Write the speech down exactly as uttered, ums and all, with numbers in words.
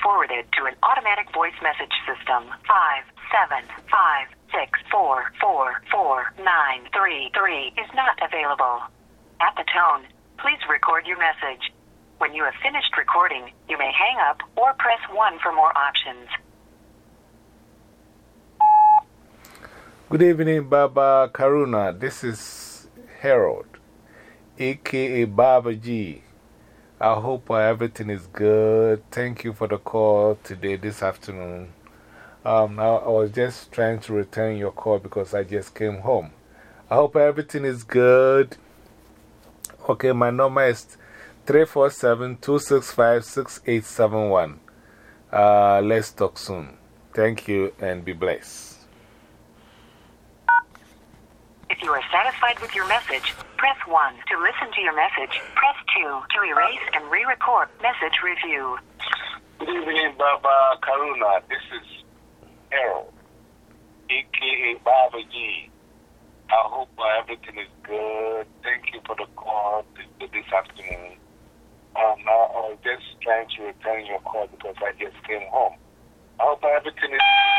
forwarded to an automatic voice message system. Five, seven, five, six, four, four, four, nine, three, three is not available. At the tone, please record your message. When you have finished recording, you may hang up or press one for more options. Good evening, Baba Karuna. This is Harold, aka Baba G. I hope everything is good. Thank you for the call today, this afternoon. Um, I, I was just trying to return your call because I just came home. I hope everything is good. Okay, my number is three four seven, two six five, six eight seven one. Uh, let's talk soon. Thank you and be blessed. If you are satisfied with your message, press one. To listen to your message, press two. To erase and re-record, message review. Good evening, Baba Karuna. This is Harold, aka Baba G. I hope everything is good. Thank you for the call this, this afternoon. Um, I, I was just trying to return your call because I just came home. I hope everything is